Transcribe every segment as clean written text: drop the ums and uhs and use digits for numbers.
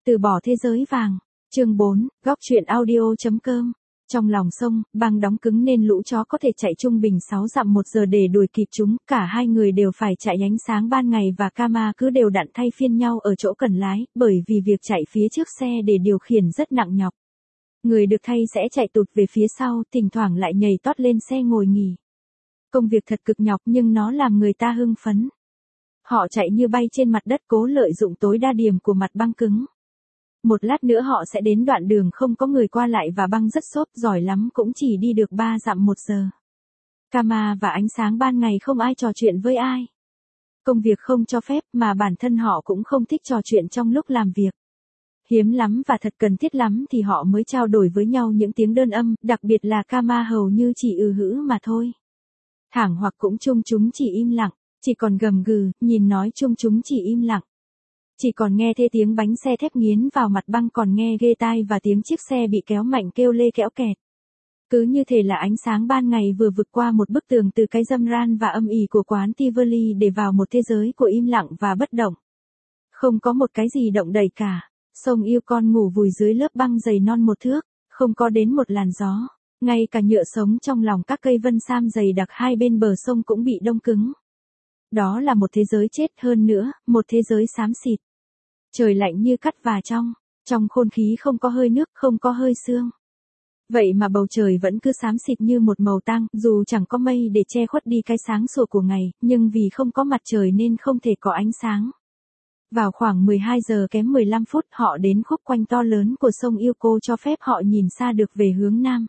Từ bỏ thế giới vàng. Chương 4, góc truyện audio.com. Trong lòng sông, băng đóng cứng nên lũ chó có thể chạy trung bình 6 dặm 1 giờ để đuổi kịp chúng. Cả hai người đều phải chạy ánh sáng ban ngày và Kama cứ đều đặn thay phiên nhau ở chỗ cần lái, bởi vì việc chạy phía trước xe để điều khiển rất nặng nhọc. Người được thay sẽ chạy tụt về phía sau, thỉnh thoảng lại nhảy tót lên xe ngồi nghỉ. Công việc thật cực nhọc nhưng nó làm người ta hưng phấn. Họ chạy như bay trên mặt đất cố lợi dụng tối đa điểm của mặt băng cứng. Một lát nữa họ sẽ đến đoạn đường không có người qua lại và băng rất xốp, giỏi lắm cũng chỉ đi được 3 dặm 1 giờ. Kama và ánh sáng ban ngày không ai trò chuyện với ai. Công việc không cho phép mà bản thân họ cũng không thích trò chuyện trong lúc làm việc. Hiếm lắm và thật cần thiết lắm thì họ mới trao đổi với nhau những tiếng đơn âm, đặc biệt là Kama hầu như chỉ hữ mà thôi. Thẳng hoặc cũng chung chúng chỉ im lặng, chỉ còn gầm gừ, nhìn nói chung chúng chỉ im lặng. Chỉ còn nghe thấy tiếng bánh xe thép nghiến vào mặt băng, còn nghe ghê tai và tiếng chiếc xe bị kéo mạnh kêu lê kẽo kẹt. Cứ như thể là ánh sáng ban ngày vừa vượt qua một bức tường từ cái râm ran và âm ỉ của quán Tivoli để vào một thế giới của im lặng và bất động. Không có một cái gì động đậy cả. Sông Yukon ngủ vùi dưới lớp băng dày non 1 thước, không có đến một làn gió. Ngay cả nhựa sống trong lòng các cây vân sam dày đặc hai bên bờ sông cũng bị đông cứng. Đó là một thế giới chết, hơn nữa, một thế giới xám xịt. Trời lạnh như cắt và trong khôn khí không có hơi nước, không có hơi sương. Vậy mà bầu trời vẫn cứ xám xịt như một màu tang, dù chẳng có mây để che khuất đi cái sáng sủa của ngày, nhưng vì không có mặt trời nên không thể có ánh sáng. Vào khoảng 12 giờ kém 15 phút họ đến khúc quanh to lớn của sông Yukon cho phép họ nhìn xa được về hướng nam.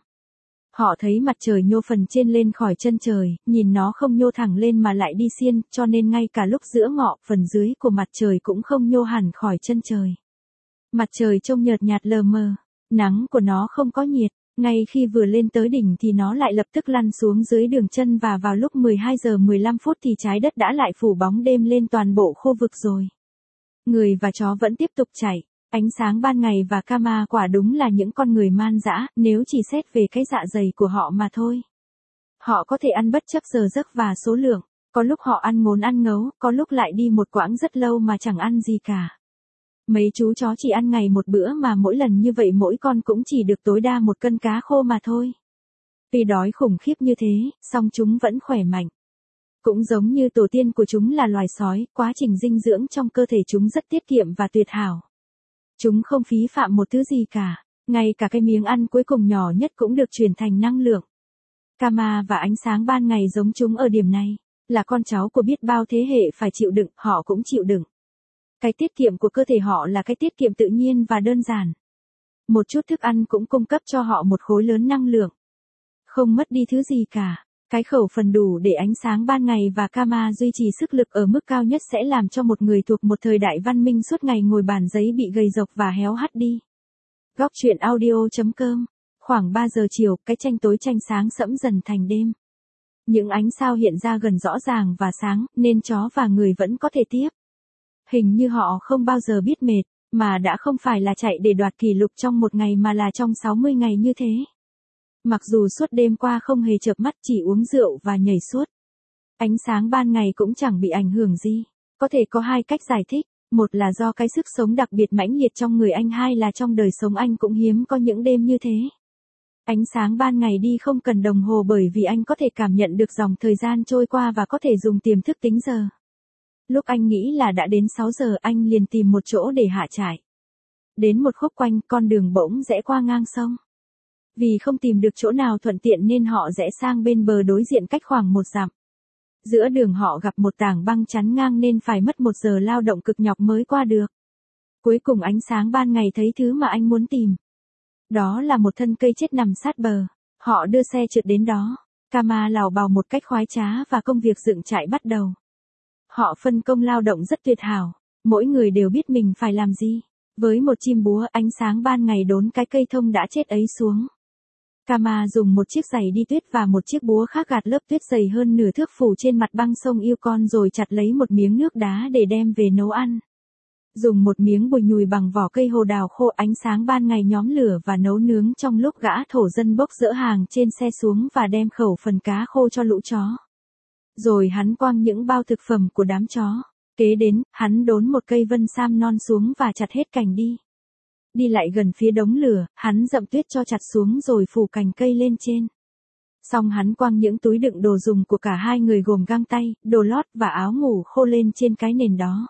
Họ thấy mặt trời nhô phần trên lên khỏi chân trời, nhìn nó không nhô thẳng lên mà lại đi xiên, cho nên ngay cả lúc giữa ngọ, phần dưới của mặt trời cũng không nhô hẳn khỏi chân trời. Mặt trời trông nhợt nhạt lờ mờ, nắng của nó không có nhiệt, ngay khi vừa lên tới đỉnh thì nó lại lập tức lăn xuống dưới đường chân và vào lúc 12 giờ 15 phút thì trái đất đã lại phủ bóng đêm lên toàn bộ khu vực rồi. Người và chó vẫn tiếp tục chạy. Ánh sáng ban ngày và Kama quả đúng là những con người man dã, nếu chỉ xét về cái dạ dày của họ mà thôi. Họ có thể ăn bất chấp giờ giấc và số lượng, có lúc họ ăn ngốn ăn ngấu, có lúc lại đi một quãng rất lâu mà chẳng ăn gì cả. Mấy chú chó chỉ ăn ngày một bữa mà mỗi lần như vậy mỗi con cũng chỉ được tối đa 1 cân cá khô mà thôi. Tuy đói khủng khiếp như thế, song chúng vẫn khỏe mạnh. Cũng giống như tổ tiên của chúng là loài sói, quá trình dinh dưỡng trong cơ thể chúng rất tiết kiệm và tuyệt hảo. Chúng không phí phạm một thứ gì cả, ngay cả cái miếng ăn cuối cùng nhỏ nhất cũng được chuyển thành năng lượng. Kama và ánh sáng ban ngày giống chúng ở điểm này, là con cháu của biết bao thế hệ phải chịu đựng, họ cũng chịu đựng. Cái tiết kiệm của cơ thể họ là cái tiết kiệm tự nhiên và đơn giản. Một chút thức ăn cũng cung cấp cho họ một khối lớn năng lượng. Không mất đi thứ gì cả. Cái khẩu phần đủ để ánh sáng ban ngày và Kama duy trì sức lực ở mức cao nhất sẽ làm cho một người thuộc một thời đại văn minh suốt ngày ngồi bàn giấy bị gầy rộc và héo hắt đi. Góc truyện audio.com. Khoảng 3 giờ chiều, cái tranh tối tranh sáng sẫm dần thành đêm. Những ánh sao hiện ra gần rõ ràng và sáng, nên chó và người vẫn có thể tiếp. Hình như họ không bao giờ biết mệt, mà đã không phải là chạy để đoạt kỷ lục trong một ngày mà là trong 60 ngày như thế. Mặc dù suốt đêm qua không hề chợp mắt, chỉ uống rượu và nhảy suốt. Ánh sáng ban ngày cũng chẳng bị ảnh hưởng gì. Có thể có 2 cách giải thích. Một là do cái sức sống đặc biệt mãnh liệt trong người anh, hai là trong đời sống anh cũng hiếm có những đêm như thế. Ánh sáng ban ngày đi không cần đồng hồ bởi vì anh có thể cảm nhận được dòng thời gian trôi qua và có thể dùng tiềm thức tính giờ. Lúc anh nghĩ là đã đến 6 giờ anh liền tìm một chỗ để hạ trại. Đến một khúc quanh, con đường bỗng rẽ qua ngang sông. Vì không tìm được chỗ nào thuận tiện nên họ rẽ sang bên bờ đối diện cách khoảng 1 dặm. Giữa đường họ gặp một tảng băng chắn ngang nên phải mất 1 giờ lao động cực nhọc mới qua được. Cuối cùng ánh sáng ban ngày thấy thứ mà anh muốn tìm. Đó là một thân cây chết nằm sát bờ. Họ đưa xe trượt đến đó. Kama lảo bào một cách khoái trá và công việc dựng trại bắt đầu. Họ phân công lao động rất tuyệt hảo. Mỗi người đều biết mình phải làm gì. Với một chim búa, ánh sáng ban ngày đốn cái cây thông đã chết ấy xuống. Kama dùng một chiếc giày đi tuyết và một chiếc búa khác gạt lớp tuyết dày hơn nửa thước phủ trên mặt băng sông Yukon rồi chặt lấy một miếng nước đá để đem về nấu ăn. Dùng một miếng bùi nhùi bằng vỏ cây hồ đào khô, ánh sáng ban ngày nhóm lửa và nấu nướng trong lúc gã thổ dân bốc dỡ hàng trên xe xuống và đem khẩu phần cá khô cho lũ chó. Rồi hắn quăng những bao thực phẩm của đám chó. Kế đến, hắn đốn một cây vân sam non xuống và chặt hết cành đi. Đi lại gần phía đống lửa, hắn dậm tuyết cho chặt xuống rồi phủ cành cây lên trên. Xong hắn quăng những túi đựng đồ dùng của cả hai người gồm găng tay, đồ lót và áo ngủ khô lên trên cái nền đó.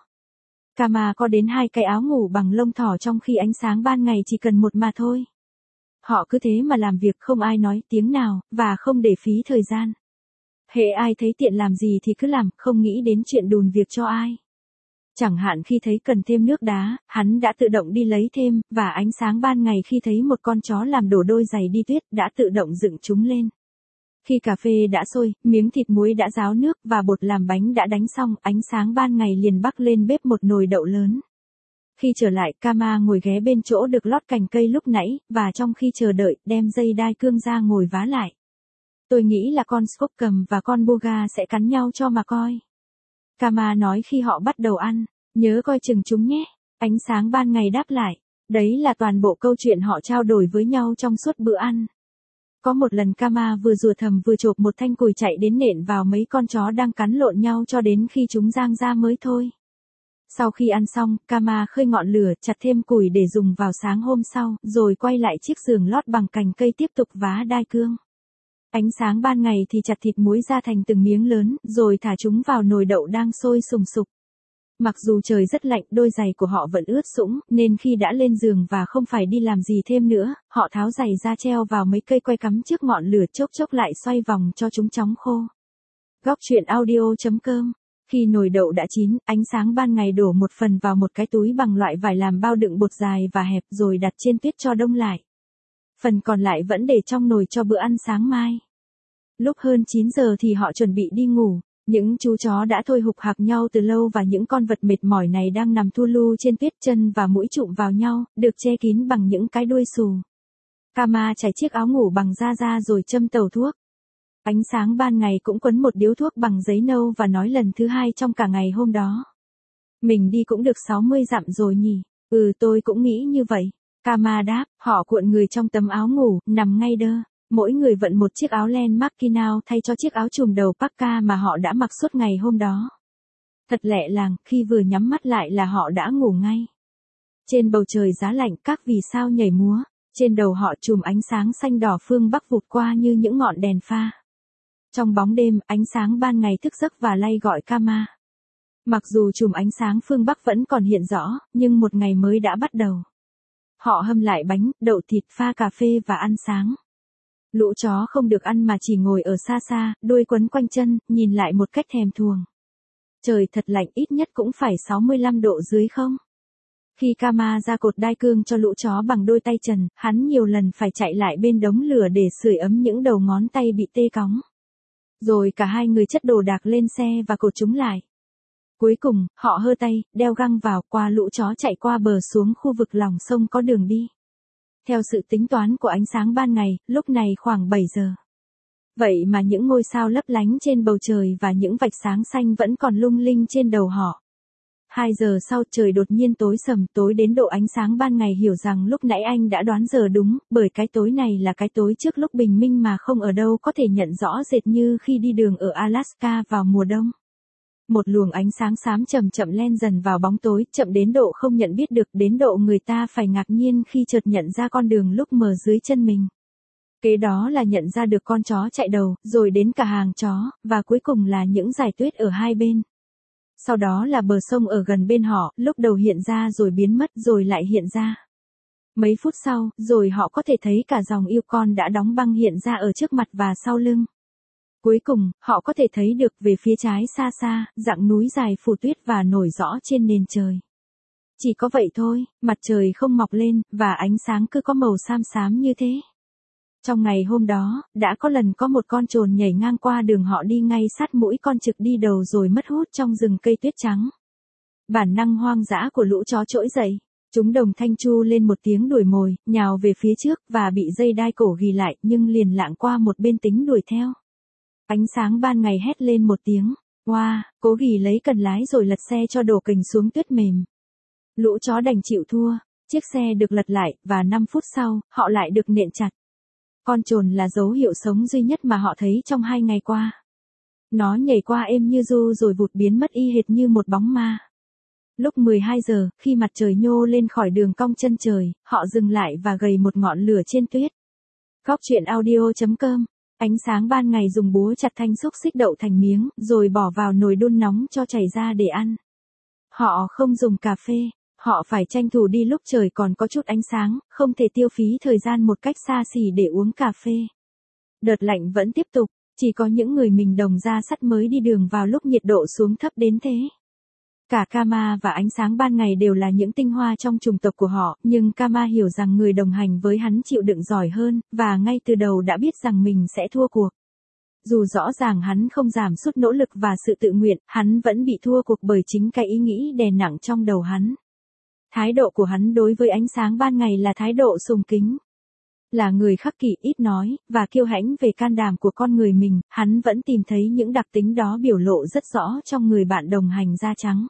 Kama có đến 2 cái áo ngủ bằng lông thỏ trong khi ánh sáng ban ngày chỉ cần một mà thôi. Họ cứ thế mà làm việc không ai nói tiếng nào, và không để phí thời gian. Hễ ai thấy tiện làm gì thì cứ làm, không nghĩ đến chuyện đùn việc cho ai. Chẳng hạn khi thấy cần thêm nước đá, hắn đã tự động đi lấy thêm, và ánh sáng ban ngày khi thấy một con chó làm đổ đôi giày đi tuyết đã tự động dựng chúng lên. Khi cà phê đã sôi, miếng thịt muối đã ráo nước và bột làm bánh đã đánh xong, ánh sáng ban ngày liền bắc lên bếp một nồi đậu lớn. Khi trở lại, Kama ngồi ghé bên chỗ được lót cành cây lúc nãy, và trong khi chờ đợi, đem dây đai cương ra ngồi vá lại. Tôi nghĩ là con Skopkum và con Boga sẽ cắn nhau cho mà coi. Kama nói khi họ bắt đầu ăn, nhớ coi chừng chúng nhé. Ánh sáng ban ngày đáp lại. Đấy là toàn bộ câu chuyện họ trao đổi với nhau trong suốt bữa ăn. Có một lần Kama vừa rùa thầm vừa chộp một thanh cùi chạy đến nện vào mấy con chó đang cắn lộn nhau cho đến khi chúng giang ra mới thôi. Sau khi ăn xong, Kama khơi ngọn lửa, chặt thêm củi để dùng vào sáng hôm sau, rồi quay lại chiếc giường lót bằng cành cây tiếp tục vá đai cương. Ánh sáng ban ngày thì chặt thịt muối ra thành từng miếng lớn, rồi thả chúng vào nồi đậu đang sôi sùng sục. Mặc dù trời rất lạnh, đôi giày của họ vẫn ướt sũng, nên khi đã lên giường và không phải đi làm gì thêm nữa, họ tháo giày ra treo vào mấy cây quay cắm trước ngọn lửa, chốc chốc lại xoay vòng cho chúng chóng khô. Góc truyện audio.com. Khi nồi đậu đã chín, ánh sáng ban ngày đổ một phần vào một cái túi bằng loại vải làm bao đựng bột dài và hẹp rồi đặt trên tuyết cho đông lại. Phần còn lại vẫn để trong nồi cho bữa ăn sáng mai. Lúc hơn 9 giờ thì họ chuẩn bị đi ngủ. Những chú chó đã thôi hục hạc nhau từ lâu và những con vật mệt mỏi này đang nằm thu lu trên tuyết, chân và mũi chụm vào nhau, được che kín bằng những cái đuôi xù. Kama trải chiếc áo ngủ bằng da ra rồi châm tàu thuốc. Ánh sáng ban ngày cũng quấn một điếu thuốc bằng giấy nâu và nói lần thứ 2 trong cả ngày hôm đó. Mình đi cũng được 60 dặm rồi nhỉ? Tôi cũng nghĩ như vậy. Kama đáp, họ cuộn người trong tấm áo ngủ, nằm ngay đơ. Mỗi người vận một chiếc áo len Mackinac thay cho chiếc áo trùm đầu Parka mà họ đã mặc suốt ngày hôm đó. Thật lẹ làng, khi vừa nhắm mắt lại là họ đã ngủ ngay. Trên bầu trời giá lạnh, các vì sao nhảy múa, trên đầu họ chùm ánh sáng xanh đỏ phương Bắc vụt qua như những ngọn đèn pha. Trong bóng đêm, ánh sáng ban ngày thức giấc và lay gọi Kama. Mặc dù chùm ánh sáng phương Bắc vẫn còn hiện rõ, nhưng một ngày mới đã bắt đầu. Họ hâm lại bánh, đậu thịt, pha cà phê và ăn sáng. Lũ chó không được ăn mà chỉ ngồi ở xa xa, đuôi quấn quanh chân, nhìn lại một cách thèm thuồng. Trời thật lạnh, ít nhất cũng phải 65 độ dưới không? Khi Kama ra cột đai cương cho lũ chó bằng đôi tay trần, hắn nhiều lần phải chạy lại bên đống lửa để sưởi ấm những đầu ngón tay bị tê cóng. Rồi cả hai người chất đồ đạc lên xe và cột chúng lại. Cuối cùng, họ hơ tay, đeo găng vào, qua lũ chó chạy qua bờ xuống khu vực lòng sông có đường đi. Theo sự tính toán của ánh sáng ban ngày, lúc này khoảng 7 giờ. Vậy mà những ngôi sao lấp lánh trên bầu trời và những vạch sáng xanh vẫn còn lung linh trên đầu họ. 2 giờ sau trời đột nhiên tối sầm, tối đến độ ánh sáng ban ngày hiểu rằng lúc nãy anh đã đoán giờ đúng, bởi cái tối này là cái tối trước lúc bình minh mà không ở đâu có thể nhận rõ rệt như khi đi đường ở Alaska vào mùa đông. Một luồng ánh sáng xám chậm chậm len dần vào bóng tối, chậm đến độ không nhận biết được, đến độ người ta phải ngạc nhiên khi chợt nhận ra con đường lúc mờ dưới chân mình. Kế đó là nhận ra được con chó chạy đầu, rồi đến cả hàng chó, và cuối cùng là những dải tuyết ở hai bên. Sau đó là bờ sông ở gần bên họ, lúc đầu hiện ra rồi biến mất rồi lại hiện ra. Mấy phút sau, rồi họ có thể thấy cả dòng Yukon đã đóng băng hiện ra ở trước mặt và sau lưng. Cuối cùng, họ có thể thấy được về phía trái xa xa, dặng núi dài phủ tuyết và nổi rõ trên nền trời. Chỉ có vậy thôi, mặt trời không mọc lên, và ánh sáng cứ có màu xám xám như thế. Trong ngày hôm đó, đã có lần có một con chồn nhảy ngang qua đường họ đi ngay sát mũi con trực đi đầu rồi mất hút trong rừng cây tuyết trắng. Bản năng hoang dã của lũ chó trỗi dậy. Chúng đồng thanh chu lên một tiếng đuổi mồi, nhào về phía trước và bị dây đai cổ ghì lại nhưng liền lạng qua một bên tính đuổi theo. Ánh sáng ban ngày hét lên một tiếng, wow, cố ghì lấy cần lái rồi lật xe cho đổ kình xuống tuyết mềm. Lũ chó đành chịu thua, chiếc xe được lật lại và 5 phút sau, họ lại được nện chặt. Con chồn là dấu hiệu sống duy nhất mà họ thấy trong 2 ngày qua. Nó nhảy qua êm như ru rồi vụt biến mất y hệt như một bóng ma. Lúc 12 giờ, khi mặt trời nhô lên khỏi đường cong chân trời, họ dừng lại và gầy một ngọn lửa trên tuyết. Góc truyện audio.com. Ánh sáng ban ngày dùng búa chặt thanh xúc xích đậu thành miếng, rồi bỏ vào nồi đun nóng cho chảy ra để ăn. Họ không dùng cà phê. Họ phải tranh thủ đi lúc trời còn có chút ánh sáng, không thể tiêu phí thời gian một cách xa xỉ để uống cà phê. Đợt lạnh vẫn tiếp tục, chỉ có những người mình đồng da sắt mới đi đường vào lúc nhiệt độ xuống thấp đến thế. Cả Kama và ánh sáng ban ngày đều là những tinh hoa trong chủng tộc của họ, nhưng Kama hiểu rằng người đồng hành với hắn chịu đựng giỏi hơn, và ngay từ đầu đã biết rằng mình sẽ thua cuộc. Dù rõ ràng hắn không giảm sút nỗ lực và sự tự nguyện, hắn vẫn bị thua cuộc bởi chính cái ý nghĩ đè nặng trong đầu hắn. Thái độ của hắn đối với ánh sáng ban ngày là thái độ sùng kính. Là người khắc kỷ ít nói, và kiêu hãnh về can đảm của con người mình, hắn vẫn tìm thấy những đặc tính đó biểu lộ rất rõ trong người bạn đồng hành da trắng.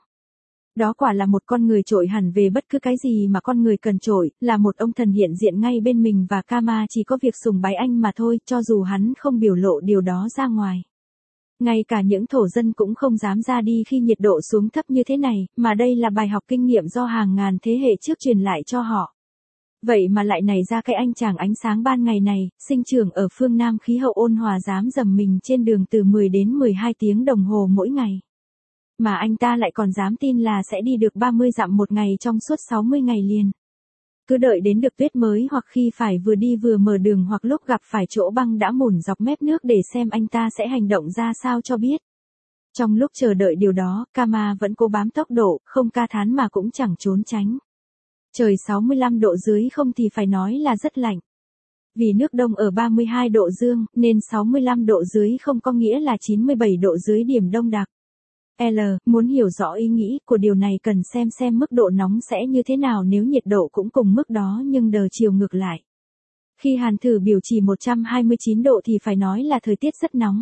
Đó quả là một con người trội hẳn về bất cứ cái gì mà con người cần trội, là một ông thần hiện diện ngay bên mình và Kama chỉ có việc sùng bái anh mà thôi, cho dù hắn không biểu lộ điều đó ra ngoài. Ngay cả những thổ dân cũng không dám ra đi khi nhiệt độ xuống thấp như thế này, mà đây là bài học kinh nghiệm do hàng ngàn thế hệ trước truyền lại cho họ. Vậy mà lại nảy ra cái anh chàng ánh sáng ban ngày này, sinh trưởng ở phương Nam khí hậu ôn hòa dám dầm mình trên đường từ 10 đến 12 tiếng đồng hồ mỗi ngày. Mà anh ta lại còn dám tin là sẽ đi được 30 dặm một ngày trong suốt 60 ngày liền. Cứ đợi đến được tuyết mới hoặc khi phải vừa đi vừa mở đường hoặc lúc gặp phải chỗ băng đã mủn dọc mép nước để xem anh ta sẽ hành động ra sao cho biết. Trong lúc chờ đợi điều đó, Kama vẫn cố bám tốc độ, không ca thán mà cũng chẳng trốn tránh. Trời 65 độ dưới không thì phải nói là rất lạnh. Vì nước đông ở 32 độ dương, nên 65 độ dưới không có nghĩa là 97 độ dưới điểm đông đặc. Muốn hiểu rõ ý nghĩ của điều này cần xem mức độ nóng sẽ như thế nào nếu nhiệt độ cũng cùng mức đó nhưng đờ chiều ngược lại. Khi Hàn thử biểu chỉ 129 độ thì phải nói là thời tiết rất nóng.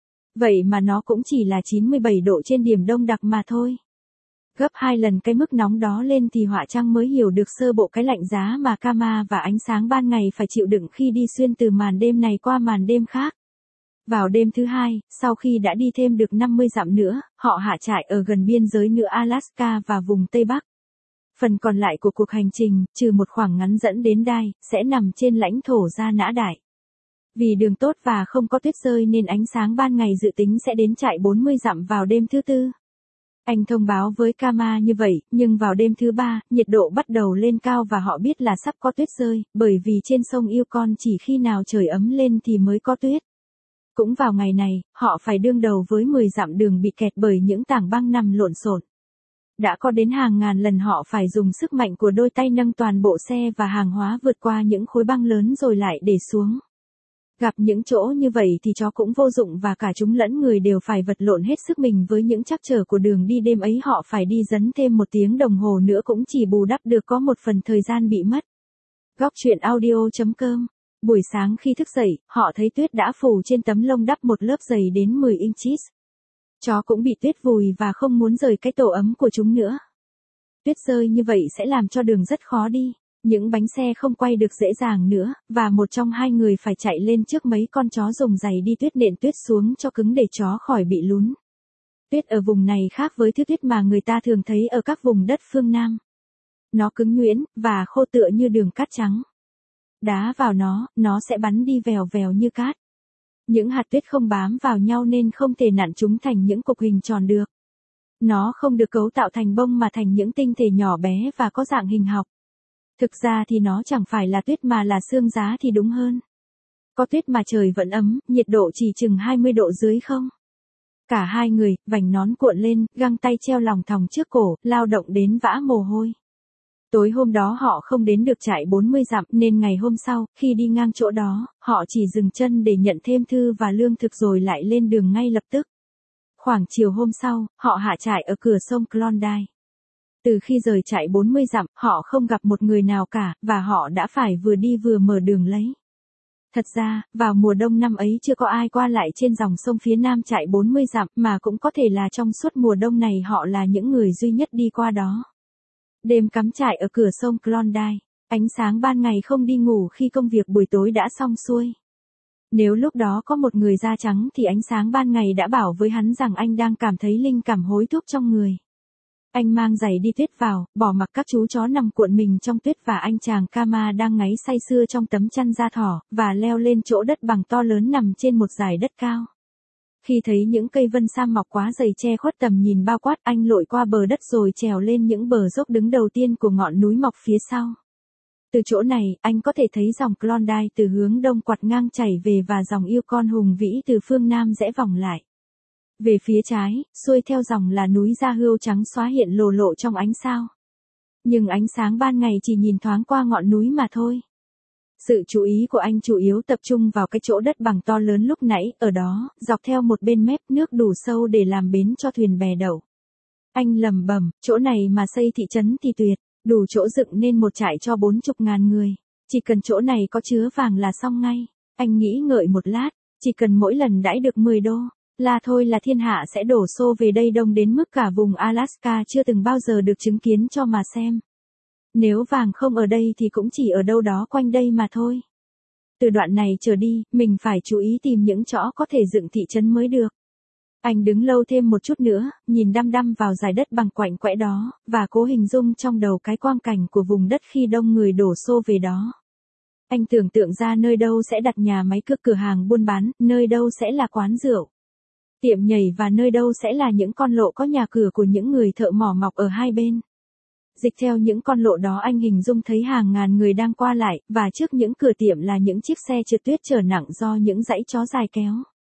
Vậy mà nó cũng chỉ là 97 độ trên điểm đông đặc mà thôi. Gấp 2 lần cái mức nóng đó lên thì họa trang mới hiểu được sơ bộ cái lạnh giá mà Kama và ánh sáng ban ngày phải chịu đựng khi đi xuyên từ màn đêm này qua màn đêm khác. Vào đêm thứ hai, sau khi đã đi thêm được 50 dặm nữa, họ hạ trại ở gần biên giới nữa Alaska và vùng Tây Bắc. Phần còn lại của cuộc hành trình, trừ một khoảng ngắn dẫn đến Đai, sẽ nằm trên lãnh thổ Gia Nã Đại. Vì đường tốt và không có tuyết rơi nên ánh sáng ban ngày dự tính sẽ đến trại 40 dặm vào đêm thứ tư. Anh thông báo với Kama như vậy, nhưng vào đêm thứ ba, nhiệt độ bắt đầu lên cao và họ biết là sắp có tuyết rơi, bởi vì trên sông Yukon chỉ khi nào trời ấm lên thì mới có tuyết. Cũng vào ngày này, họ phải đương đầu với 10 dặm đường bị kẹt bởi những tảng băng nằm lộn xộn. Đã có đến hàng ngàn lần họ phải dùng sức mạnh của đôi tay nâng toàn bộ xe và hàng hóa vượt qua những khối băng lớn rồi lại để xuống. Gặp những chỗ như vậy thì chó cũng vô dụng và cả chúng lẫn người đều phải vật lộn hết sức mình với những trắc trở của đường đi đêm ấy họ phải đi dấn thêm 1 tiếng đồng hồ nữa cũng chỉ bù đắp được có một phần thời gian bị mất. Góc truyện audio.com. Buổi sáng khi thức dậy, họ thấy tuyết đã phủ trên tấm lông đắp một lớp dày đến 10 inches. Chó cũng bị tuyết vùi và không muốn rời cái tổ ấm của chúng nữa. Tuyết rơi như vậy sẽ làm cho đường rất khó đi. Những bánh xe không quay được dễ dàng nữa, và một trong hai người phải chạy lên trước mấy con chó dùng giày đi tuyết nện tuyết xuống cho cứng để chó khỏi bị lún. Tuyết ở vùng này khác với thứ tuyết mà người ta thường thấy ở các vùng đất phương Nam. Nó cứng nhuyễn, và khô tựa như đường cát trắng. Đá vào nó sẽ bắn đi vèo vèo như cát. Những hạt tuyết không bám vào nhau nên không thể nặn chúng thành những cục hình tròn được. Nó không được cấu tạo thành bông mà thành những tinh thể nhỏ bé và có dạng hình học. Thực ra thì nó chẳng phải là tuyết mà là sương giá thì đúng hơn. Có tuyết mà trời vẫn ấm, nhiệt độ chỉ chừng 20 độ dưới không. Cả hai người, vành nón cuộn lên, găng tay treo lòng thòng trước cổ, lao động đến vã mồ hôi. Tối hôm đó họ không đến được trại 40 dặm nên ngày hôm sau, khi đi ngang chỗ đó, họ chỉ dừng chân để nhận thêm thư và lương thực rồi lại lên đường ngay lập tức. Khoảng chiều hôm sau, họ hạ trại ở cửa sông Klondike. Từ khi rời trại 40 dặm, họ không gặp một người nào cả, và họ đã phải vừa đi vừa mở đường lấy. Thật ra, vào mùa đông năm ấy chưa có ai qua lại trên dòng sông phía nam trại 40 dặm, mà cũng có thể là trong suốt mùa đông này họ là những người duy nhất đi qua đó. Đêm cắm trại ở cửa sông Klondike, ánh sáng ban ngày không đi ngủ khi công việc buổi tối đã xong xuôi. Nếu lúc đó có một người da trắng thì ánh sáng ban ngày đã bảo với hắn rằng anh đang cảm thấy linh cảm hối thúc trong người. Anh mang giày đi tuyết vào, bỏ mặc các chú chó nằm cuộn mình trong tuyết và anh chàng Kama đang ngáy say sưa trong tấm chăn da thỏ, và leo lên chỗ đất bằng to lớn nằm trên một dải đất cao. Khi thấy những cây vân sam mọc quá dày che khuất tầm nhìn bao quát, anh lội qua bờ đất rồi trèo lên những bờ dốc đứng đầu tiên của ngọn núi mọc phía sau. Từ chỗ này, anh có thể thấy dòng Klondike từ hướng đông quặt ngang chảy về và dòng Yukon hùng vĩ từ phương nam rẽ vòng lại. Về phía trái, xuôi theo dòng là núi Da Hưu trắng xóa hiện lồ lộ trong ánh sao. Nhưng ánh sáng ban ngày chỉ nhìn thoáng qua ngọn núi mà thôi. Sự chú ý của anh chủ yếu tập trung vào cái chỗ đất bằng to lớn lúc nãy, ở đó, dọc theo một bên mép nước đủ sâu để làm bến cho thuyền bè đậu. Anh lẩm bẩm, chỗ này mà xây thị trấn thì tuyệt, đủ chỗ dựng nên một trại cho 40.000 người. Chỉ cần chỗ này có chứa vàng là xong ngay. Anh nghĩ ngợi một lát, chỉ cần mỗi lần đãi được 10 đô. Là thôi là thiên hạ sẽ đổ xô về đây đông đến mức cả vùng Alaska chưa từng bao giờ được chứng kiến cho mà xem. Nếu vàng không ở đây thì cũng chỉ ở đâu đó quanh đây mà thôi. Từ đoạn này trở đi, mình phải chú ý tìm những chỗ có thể dựng thị trấn mới được. Anh đứng lâu thêm một chút nữa, nhìn đăm đăm vào dải đất bằng quạnh quẽ đó, và cố hình dung trong đầu cái quang cảnh của vùng đất khi đông người đổ xô về đó. Anh tưởng tượng ra nơi đâu sẽ đặt nhà máy cửa hàng buôn bán, nơi đâu sẽ là quán rượu, tiệm nhảy và nơi đâu sẽ là những con lộ có nhà cửa của những người thợ mỏ mọc ở hai bên. Dịch theo những con lộ đó anh hình dung thấy hàng ngàn người đang qua lại, và trước những cửa tiệm là những chiếc xe trượt tuyết chở nặng do những dãy chó dài kéo.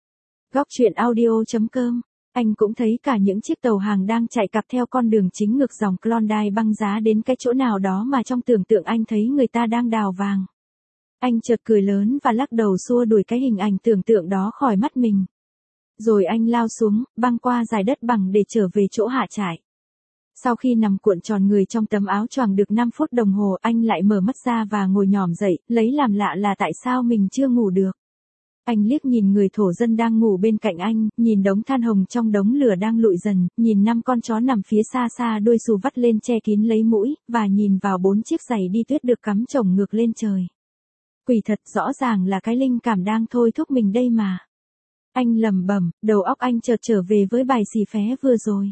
Góc truyện audio.com. Anh cũng thấy cả những chiếc tàu hàng đang chạy cặp theo con đường chính ngược dòng Klondike băng giá đến cái chỗ nào đó mà trong tưởng tượng anh thấy người ta đang đào vàng. Anh chợt cười lớn và lắc đầu xua đuổi cái hình ảnh tưởng tượng đó khỏi mắt mình. Rồi anh lao xuống, băng qua dải đất bằng để trở về chỗ hạ trại. Sau khi nằm cuộn tròn người trong tấm áo choàng được 5 phút đồng hồ, anh lại mở mắt ra và ngồi nhòm dậy, lấy làm lạ là tại sao mình chưa ngủ được. Anh liếc nhìn người thổ dân đang ngủ bên cạnh anh, nhìn đống than hồng trong đống lửa đang lụi dần, nhìn 5 con chó nằm phía xa xa đuôi xù vắt lên che kín lấy mũi, và nhìn vào 4 chiếc giày đi tuyết được cắm chồng ngược lên trời. Quỷ thật, rõ ràng là cái linh cảm đang thôi thúc mình đây mà. Anh lẩm bẩm, đầu óc anh chợt trở về với bài xì phé vừa rồi.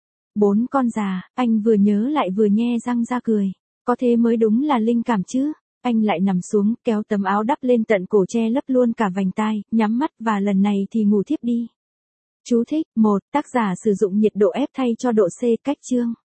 4 con già, anh vừa nhớ lại vừa nhe răng ra cười. Có thế mới đúng là linh cảm chứ. Anh lại nằm xuống, kéo tấm áo đắp lên tận cổ che lấp luôn cả vành tai, nhắm mắt và lần này thì ngủ thiếp đi. Chú thích: 1. Tác giả sử dụng nhiệt độ F thay cho độ C. Cách chương.